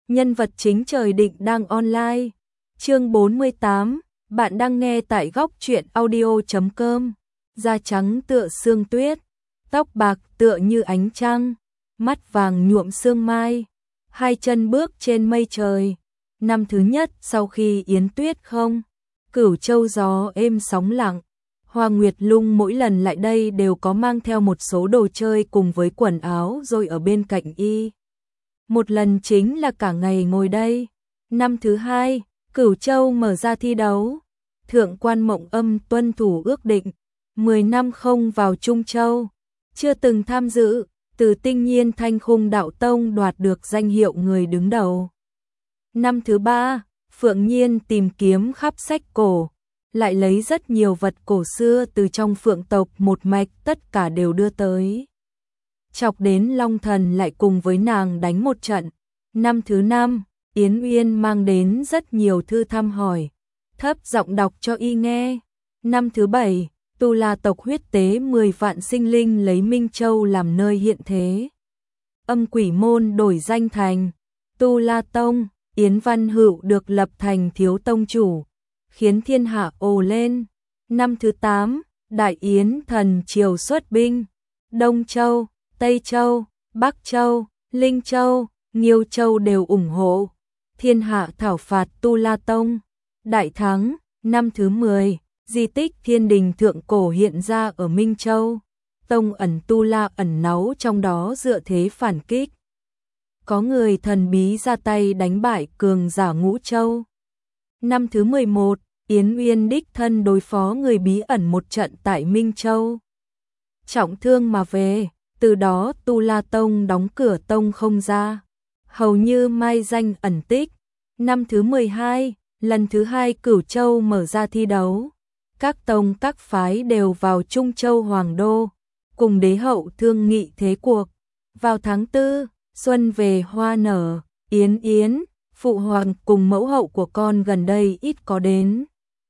Nhân vật chính trời định đang online. Chương 48, bạn đang nghe tại góc truyện audio.com. Da trắng tựa sương tuyết, tóc bạc tựa như ánh trăng, mắt vàng nhuộm sương mai, hai chân bước trên mây trời. Năm thứ nhất sau khi Yến Tuyết không, Cửu Châu gió êm sóng lặng. Hoa Nguyệt Lung mỗi lần lại đây đều có mang theo một số đồ chơi cùng với quần áo rồi ở bên cạnh y. Một lần chính là cả ngày ngồi đây. Năm thứ hai, Cửu Châu mở ra thi đấu. Thượng quan Mộng Âm tuân thủ ước định, 10 năm không vào Trung Châu, chưa từng tham dự, từ Tinh Nhiên Thanh Khung Đạo Tông đoạt được danh hiệu người đứng đầu. Năm thứ ba, Phượng Nhiên tìm kiếm khắp sách cổ, lại lấy rất nhiều vật cổ xưa từ trong Phượng tộc một mạch, tất cả đều đưa tới. Chọc đến Long Thần lại cùng với nàng đánh một trận. Năm thứ năm, Yến Uyên mang đến rất nhiều thư thăm hỏi, thấp giọng đọc cho y nghe. Năm thứ bảy, Tu La tộc huyết tế 10 vạn sinh linh lấy Minh Châu làm nơi hiện thế. Âm Quỷ môn đổi danh thành Tu La Tông, Yến Văn Hữu được lập thành thiếu tông chủ, khiến thiên hạ ồ lên. Năm thứ 8, Đại Yến thần triều xuất binh, Đông Châu, Tây Châu, Bắc Châu, Linh Châu, Nghiêu Châu đều ủng hộ. Thiên hạ thảo phạt Tu La Tông, đại thắng. Năm thứ 10, di tích Thiên Đình thượng cổ hiện ra ở Minh Châu. Tông ẩn Tu La ẩn náu trong đó dựa thế phản kích. Có người thần bí ra tay đánh bại cường giả Ngũ Châu. Năm thứ 11, Yến Uyên đích thân đối phó người bí ẩn một trận tại Minh Châu. Trọng thương mà về, từ đó Tu La Tông đóng cửa tông không ra, hầu như mai danh ẩn tích. Năm thứ 12, lần thứ hai Cửu Châu mở ra thi đấu. Các tông các phái đều vào Trung Châu Hoàng Đô, cùng đế hậu thương nghị thế cuộc. Vào tháng 4, xuân về hoa nở, Yến, phụ hoàng cùng mẫu hậu của con gần đây ít có đến.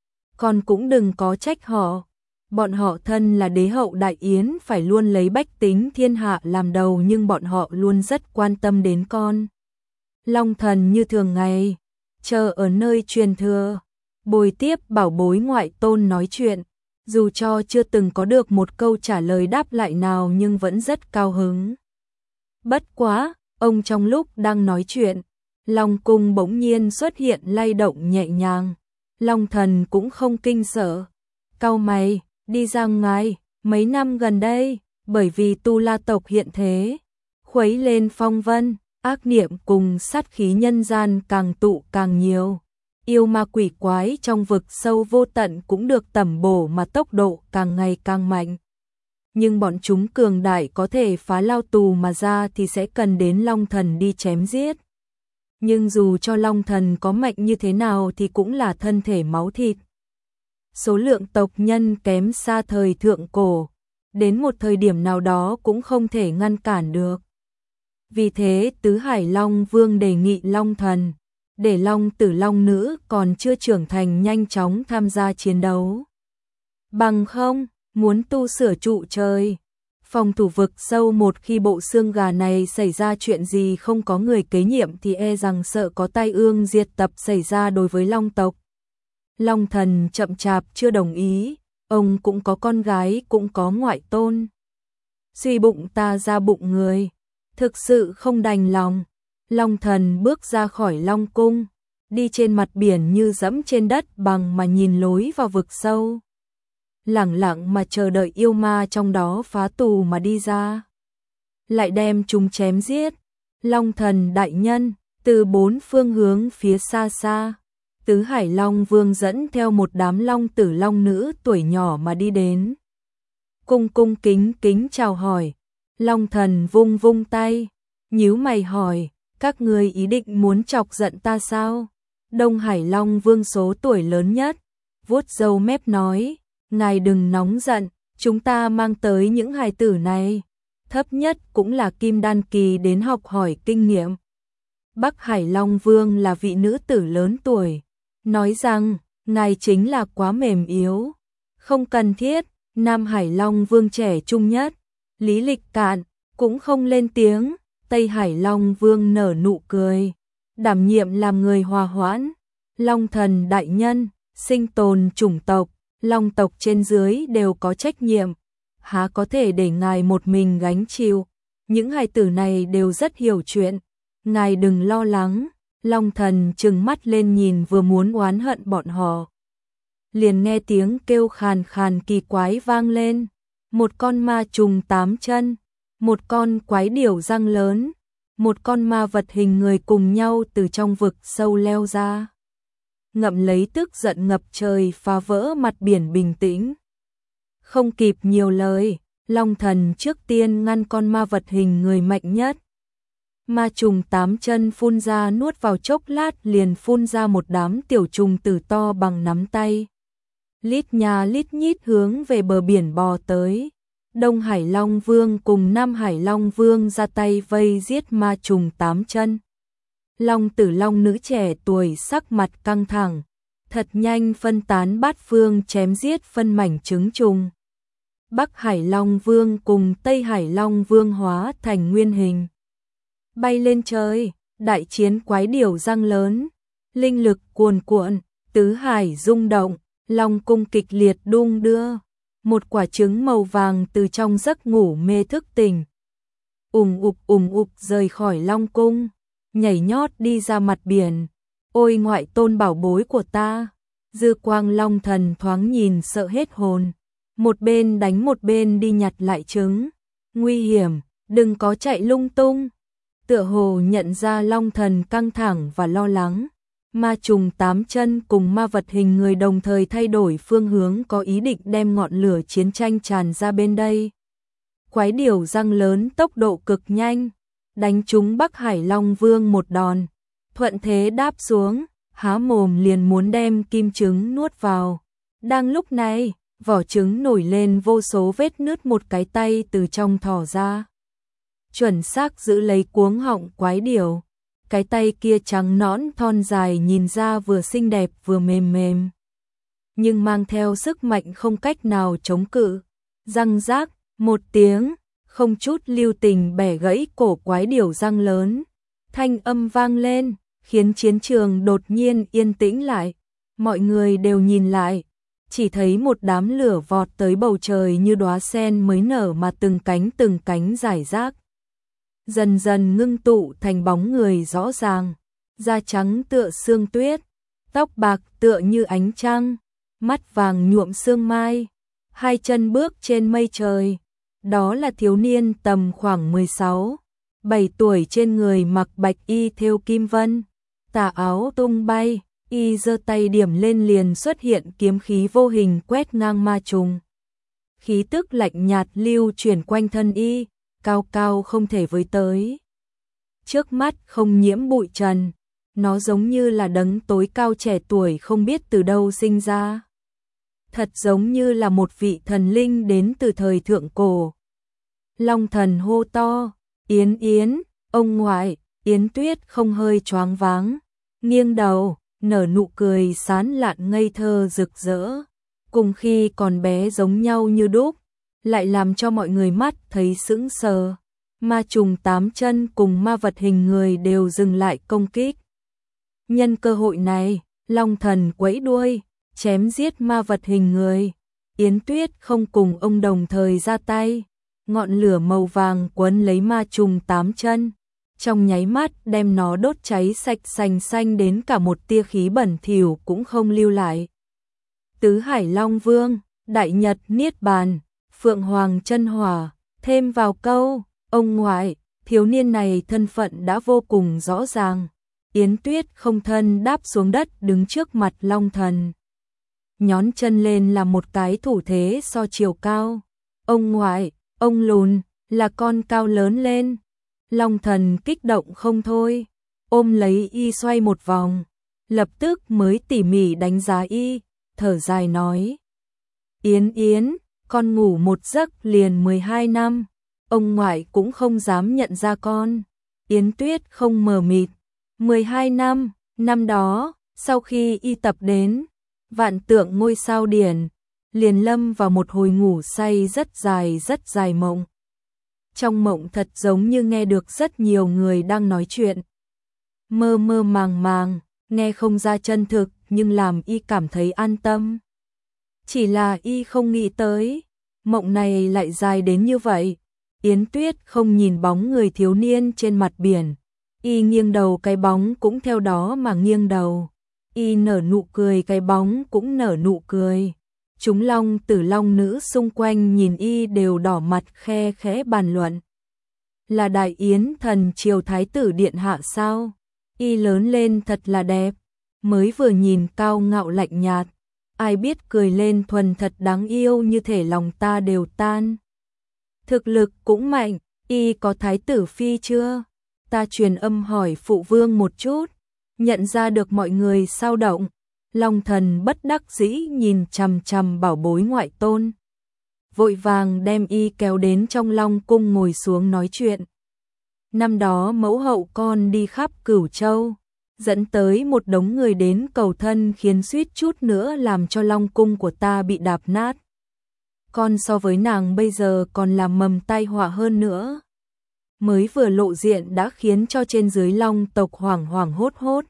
Con cũng đừng có trách họ, bọn họ thân là đế hậu Đại Yến phải luôn lấy bách tính thiên hạ làm đầu, nhưng bọn họ luôn rất quan tâm đến con. Long Thần như thường ngày, chờ ở nơi truyền thừa, bồi tiếp bảo bối ngoại tôn nói chuyện, dù cho chưa từng có được một câu trả lời đáp lại nào nhưng vẫn rất cao hứng. Bất quá, ông trong lúc đang nói chuyện, Long cung bỗng nhiên xuất hiện lay động nhẹ nhàng. Long Thần cũng không kinh sợ, cau mày, đi ra ngoài. Mấy năm gần đây, bởi vì Tu La tộc hiện thế, khuấy lên phong vân, ác niệm cùng sát khí nhân gian càng tụ càng nhiều. Yêu ma quỷ quái trong vực sâu vô tận cũng được tẩm bổ mà tốc độ càng ngày càng mạnh. Nhưng bọn chúng cường đại có thể phá lao tù mà ra thì sẽ cần đến Long Thần đi chém giết. Nhưng dù cho Long Thần có mạnh như thế nào thì cũng là thân thể máu thịt. Số lượng tộc nhân kém xa thời thượng cổ, đến một thời điểm nào đó cũng không thể ngăn cản được. Vì thế Tứ Hải Long Vương đề nghị Long Thần, để Long Tử Long Nữ còn chưa trưởng thành nhanh chóng tham gia chiến đấu. Bằng không, muốn tu sửa trụ trời, phòng thủ vực sâu, một khi bộ xương gà này xảy ra chuyện gì không có người kế nhiệm thì e rằng sợ có tai ương diệt tập xảy ra đối với Long tộc. Long Thần chậm chạp chưa đồng ý, ông cũng có con gái cũng có ngoại tôn. Suy bụng ta ra bụng người, thực sự không đành lòng. Long Thần bước ra khỏi Long cung, đi trên mặt biển như dẫm trên đất bằng mà nhìn lối vào vực sâu. Lẳng lặng mà chờ đợi yêu ma trong đó phá tù mà đi ra, lại đem chúng chém giết. Long Thần đại nhân, từ 4 phương hướng phía xa xa, Tứ Hải Long Vương dẫn theo một đám Long Tử Long Nữ tuổi nhỏ mà đi đến. Cung kính kính chào hỏi. Long Thần vung vung tay, nhíu mày hỏi, các ngươi ý định muốn chọc giận ta sao? Đông Hải Long Vương số tuổi lớn nhất, vuốt râu mép nói, ngài đừng nóng giận, chúng ta mang tới những hài tử này, thấp nhất cũng là kim đan kỳ đến học hỏi kinh nghiệm. Bắc Hải Long Vương là vị nữ tử lớn tuổi, nói rằng, ngài chính là quá mềm yếu, không cần thiết. Nam Hải Long Vương trẻ trung nhất, lý lịch cạn, cũng không lên tiếng. Tây Hải Long Vương nở nụ cười, đảm nhiệm làm người hòa hoãn. Long thần đại nhân, sinh tồn chủng tộc, long tộc trên dưới đều có trách nhiệm, há có thể để ngài một mình gánh chịu. Những hài tử này đều rất hiểu chuyện, ngài đừng lo lắng. Long thần trừng mắt lên nhìn vừa muốn oán hận bọn họ. Liền nghe tiếng kêu khàn khàn kỳ quái vang lên. Một con ma trùng 8 chân, một con quái điểu răng lớn, một con ma vật hình người cùng nhau từ trong vực sâu leo ra. Ngậm lấy tức giận ngập trời phá vỡ mặt biển bình tĩnh. Không kịp nhiều lời, Long thần trước tiên ngăn con ma vật hình người mạnh nhất. Ma trùng 8 chân phun ra nuốt vào chốc lát liền phun ra một đám tiểu trùng tử to bằng nắm tay. Lít nhà lít nhít hướng về bờ biển bò tới. Đông Hải Long Vương cùng Nam Hải Long Vương ra tay vây giết ma trùng 8 chân. Long tử long nữ trẻ tuổi sắc mặt căng thẳng, thật nhanh phân tán bát phương chém giết phân mảnh trứng trùng. Bắc Hải Long Vương cùng Tây Hải Long Vương hóa thành nguyên hình. Bay lên trời, đại chiến quái điểu răng lớn, linh lực cuồn cuộn, tứ hải rung động, long cung kịch liệt đung đưa. Một quả trứng màu vàng từ trong giấc ngủ mê thức tỉnh. Ùng ục rời khỏi long cung, nhảy nhót đi ra mặt biển. Ôi ngoại tôn bảo bối của ta, dư quang long thần thoáng nhìn sợ hết hồn. Một bên đánh một bên đi nhặt lại trứng. Nguy hiểm, đừng có chạy lung tung. Tựa hồ nhận ra long thần căng thẳng và lo lắng. Ma trùng 8 chân cùng ma vật hình người đồng thời thay đổi phương hướng, có ý định đem ngọn lửa chiến tranh tràn ra bên đây. Quái điểu răng lớn tốc độ cực nhanh, đánh trúng Bắc Hải Long Vương một đòn, thuận thế đáp xuống, há mồm liền muốn đem kim trứng nuốt vào. Đang lúc này, vỏ trứng nổi lên vô số vết nứt, một cái tay từ trong thò ra, chuẩn xác giữ lấy cuống họng quái điểu. Cái tay kia trắng nõn thon dài, nhìn ra vừa xinh đẹp vừa mềm mềm, nhưng mang theo sức mạnh không cách nào chống cự. Răng rác một tiếng, không chút lưu tình bẻ gãy cổ quái điểu răng lớn. Thanh âm vang lên, khiến chiến trường đột nhiên yên tĩnh lại. Mọi người đều nhìn lại, chỉ thấy một đám lửa vọt tới bầu trời như đóa sen mới nở mà từng cánh rải rác. Dần dần ngưng tụ thành bóng người rõ ràng, da trắng tựa sương tuyết, tóc bạc tựa như ánh trăng, mắt vàng nhuộm sương mai, hai chân bước trên mây trời. Đó là thiếu niên tầm khoảng 16, 7 tuổi, trên người mặc bạch y thêu kim vân, tà áo tung bay, y giơ tay điểm lên liền xuất hiện kiếm khí vô hình quét ngang ma trùng. Khí tức lạnh nhạt lưu chuyển quanh thân y, cao cao không thể với tới. Trước mắt không nhiễm bụi trần, nó giống như là đấng tối cao trẻ tuổi không biết từ đâu sinh ra. Thật giống như là một vị thần linh đến từ thời thượng cổ. Long thần hô to, Yến Yến, ông ngoại. Yến Tuyết không hơi choáng váng, nghiêng đầu, nở nụ cười sán lạn ngây thơ rực rỡ, cùng khi còn bé giống nhau như đúc, lại làm cho mọi người mắt thấy sững sờ. Ma trùng 8 chân cùng ma vật hình người đều dừng lại công kích. Nhân cơ hội này, Long thần quẫy đuôi, chém giết ma vật hình người. Yến Tuyết không cùng ông đồng thời ra tay, ngọn lửa màu vàng quấn lấy ma trùng 8 chân, trong nháy mắt đem nó đốt cháy sạch sành xanh đến cả một tia khí bẩn thỉu cũng không lưu lại. Tứ Hải Long Vương, Đại Nhật Niết Bàn, Phượng Hoàng chân hỏa, thêm vào câu, ông ngoại, thiếu niên này thân phận đã vô cùng rõ ràng. Yến Tuyết không thân đáp xuống đất đứng trước mặt Long thần. Nhón chân lên là một cái thủ thế so chiều cao. Ông ngoại, ông lùn, là con cao lớn lên. Long thần kích động không thôi, ôm lấy y xoay một vòng, lập tức mới tỉ mỉ đánh giá y, thở dài nói. Yến Yến, con ngủ một giấc liền 12 năm, ông ngoại cũng không dám nhận ra con. Yến Tuyết không mờ mịt, 12 năm, năm đó, sau khi y tập đến Vạn Tượng Ngôi Sao Điển, liền lâm vào một hồi ngủ say rất dài mộng. Trong mộng thật giống như nghe được rất nhiều người đang nói chuyện. mơ mơ màng màng, nghe không ra chân thực nhưng làm y cảm thấy an tâm. Chỉ là y không nghĩ tới, mộng này lại dài đến như vậy. Yến Tuyết không nhìn bóng người thiếu niên trên mặt biển, y nghiêng đầu cái bóng cũng theo đó mà nghiêng đầu. Y nở nụ cười cái bóng cũng nở nụ cười. Chúng long tử long nữ xung quanh nhìn y đều đỏ mặt khe khẽ bàn luận. Là Đại Yến thần triều thái tử điện hạ sao? Y lớn lên thật là đẹp, mới vừa nhìn cao ngạo lạnh nhạt, ai biết cười lên thuần thật đáng yêu như thể lòng ta đều tan. Thực lực cũng mạnh, y có thái tử phi chưa? Ta truyền âm hỏi phụ vương một chút, nhận ra được mọi người sao động. Long thần bất đắc dĩ nhìn chằm chằm bảo bối ngoại tôn, vội vàng đem y kéo đến trong Long cung ngồi xuống nói chuyện. Năm đó mẫu hậu con đi khắp Cửu Châu, dẫn tới một đống người đến cầu thân khiến suýt chút nữa làm cho Long cung của ta bị đạp nát. Con so với nàng bây giờ còn làm mầm tai họa hơn nữa. Mới vừa lộ diện đã khiến cho trên dưới Long tộc hoảng hoảng hốt hốt.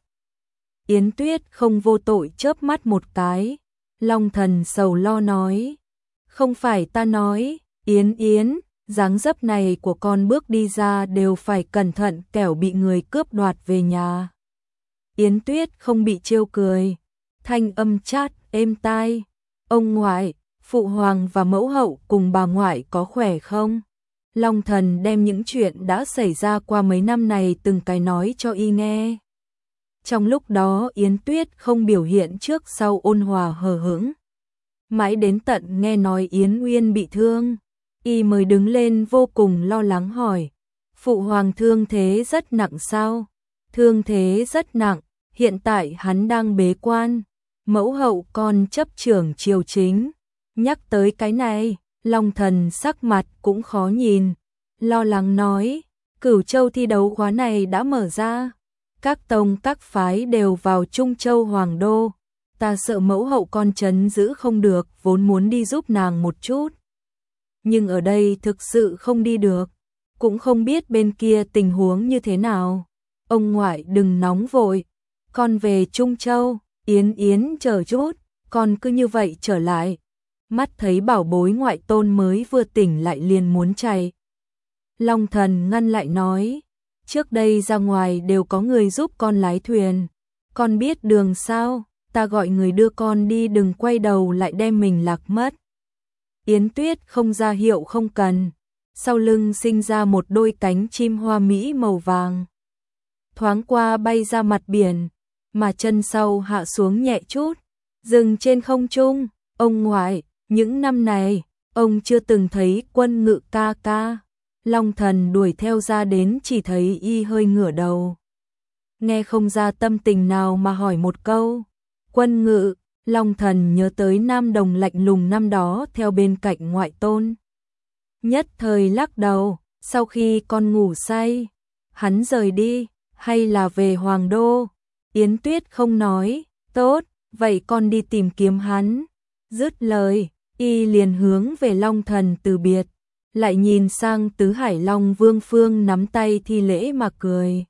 Yến Tuyết không vô tội chớp mắt một cái. Long thần sầu lo nói, không phải ta nói, Yến Yến, dáng dấp này của con bước đi ra đều phải cẩn thận kẻo bị người cướp đoạt về nhà. Yến Tuyết không bị trêu cười, thanh âm chát êm tai. Ông ngoại, phụ hoàng và mẫu hậu cùng bà ngoại có khỏe không? Long thần đem những chuyện đã xảy ra qua mấy năm này từng cái nói cho y nghe. Trong lúc đó Yến Tuyết không biểu hiện trước sau ôn hòa hờ hững. Mãi đến tận nghe nói Yến Uyên bị thương, y mới đứng lên vô cùng lo lắng hỏi. Phụ hoàng thương thế rất nặng sao? Thương thế rất nặng, hiện tại hắn đang bế quan. Mẫu hậu con chấp trưởng triều chính. Nhắc tới cái này, Long thần sắc mặt cũng khó nhìn. Lo lắng nói, Cửu Châu thi đấu khóa này đã mở ra. Các tông các phái đều vào Trung Châu Hoàng Đô. Ta sợ mẫu hậu con trấn giữ không được, vốn muốn đi giúp nàng một chút. Nhưng ở đây thực sự không đi được, cũng không biết bên kia tình huống như thế nào. Ông ngoại đừng nóng vội, con về Trung Châu, Yến Yến chờ chút, con cứ như vậy trở lại. Mắt thấy bảo bối ngoại tôn mới vừa tỉnh lại liền muốn chạy. Long thần ngăn lại nói, trước đây ra ngoài đều có người giúp con lái thuyền, con biết đường sao, ta gọi người đưa con đi, đừng quay đầu lại đem mình lạc mất. Yến Tuyết không ra hiệu không cần, sau lưng sinh ra một đôi cánh chim hoa mỹ màu vàng. Thoáng qua bay ra mặt biển, mà chân sau hạ xuống nhẹ chút, dừng trên không trung. Ông ngoại, những năm này, ông chưa từng thấy Quân Ngự ca ca. Long thần đuổi theo ra đến chỉ thấy y hơi ngửa đầu. Nghe không ra tâm tình nào mà hỏi một câu. Quân Ngự, Long thần nhớ tới nam đồng lạnh lùng năm đó theo bên cạnh ngoại tôn. Nhất thời lắc đầu, sau khi con ngủ say, hắn rời đi, hay là về Hoàng Đô? Yến Tuyết không nói, tốt, vậy con đi tìm kiếm hắn. Dứt lời, y liền hướng về Long thần từ biệt, lại nhìn sang Tứ Hải Long Vương Phương nắm tay thi lễ mà cười.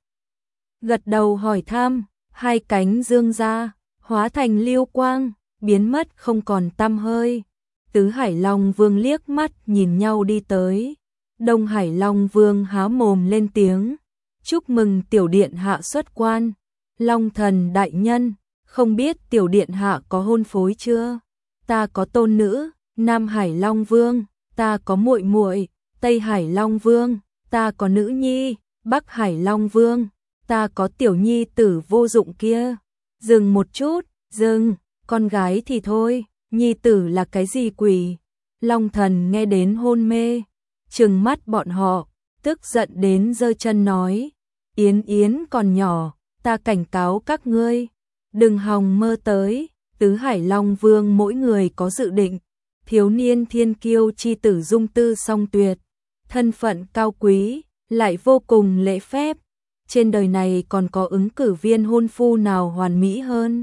Gật đầu hỏi thăm, hai cánh dương ra, hóa thành lưu quang, biến mất không còn tăm hơi. Tứ Hải Long Vương liếc mắt nhìn nhau đi tới. Đông Hải Long Vương há mồm lên tiếng, chúc mừng tiểu điện hạ xuất quan. Long thần đại nhân, không biết tiểu điện hạ có hôn phối chưa? Ta có tôn nữ. Nam Hải Long Vương, ta có muội muội. Tây Hải Long Vương, ta có nữ nhi. Bắc Hải Long Vương, ta có tiểu nhi tử vô dụng kia. Dừng một chút, dừng, con gái thì thôi, nhi tử là cái gì quỷ? Long thần nghe đến hôn mê, trừng mắt bọn họ, tức giận đến giơ chân nói, Yến Yến còn nhỏ, ta cảnh cáo các ngươi, đừng hòng mơ tới. Tứ Hải Long Vương mỗi người có dự định, thiếu niên thiên kiêu chi tử dung tư song tuyệt, thân phận cao quý, lại vô cùng lễ phép. Trên đời này còn có ứng cử viên hôn phu nào hoàn mỹ hơn.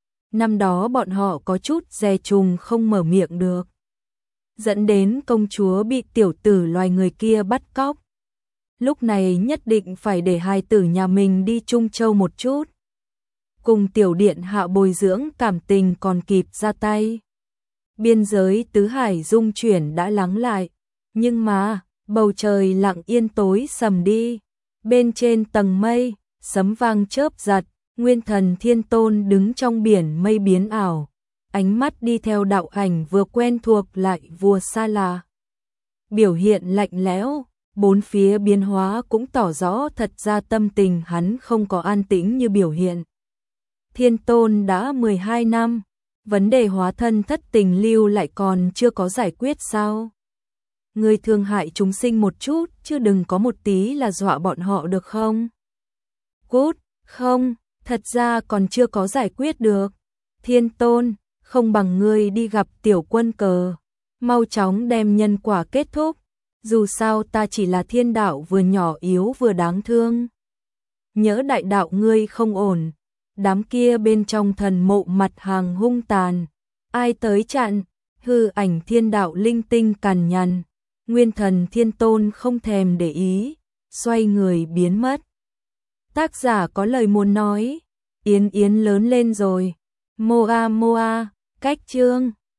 Năm đó bọn họ có chút dè chừng không mở miệng được, dẫn đến công chúa bị tiểu tử loài người kia bắt cóc. lúc này nhất định phải để hài tử nhà mình đi Trung Châu một chút. Cùng tiểu điện hạ bồi dưỡng cảm tình còn kịp ra tay. Biên giới tứ hải dung chuyển đã lắng lại, nhưng mà bầu trời lặng yên tối sầm đi. Bên trên tầng mây, sấm vang chớp giật, Nguyên Thần Thiên Tôn đứng trong biển mây biến ảo, ánh mắt đi theo đạo ảnh vừa quen thuộc lại vừa xa lạ. Biểu hiện lạnh lẽo, bốn phía biến hóa cũng tỏ rõ thật ra tâm tình hắn không có an tĩnh như biểu hiện. Thiên Tôn đã 12 năm, vấn đề hóa thân thất tình lưu lại còn chưa có giải quyết sao? Ngươi thương hại chúng sinh một chút, chứ đừng có một tí là dọa bọn họ được không? Cút, không, thật ra còn chưa có giải quyết được. Thiên Tôn, không bằng ngươi đi gặp Tiểu Quân Cờ, mau chóng đem nhân quả kết thúc. Dù sao ta chỉ là thiên đạo vừa nhỏ yếu vừa đáng thương. Nhớ đại đạo ngươi không ổn, đám kia bên trong thần mộ mặt hàng hung tàn. Ai tới chặn, hư ảnh thiên đạo linh tinh cằn nhằn. Nguyên Thần Thiên Tôn không thèm để ý, xoay người biến mất. Tác giả có lời muốn nói, Yến Yến lớn lên rồi. Moa Moa, cách chương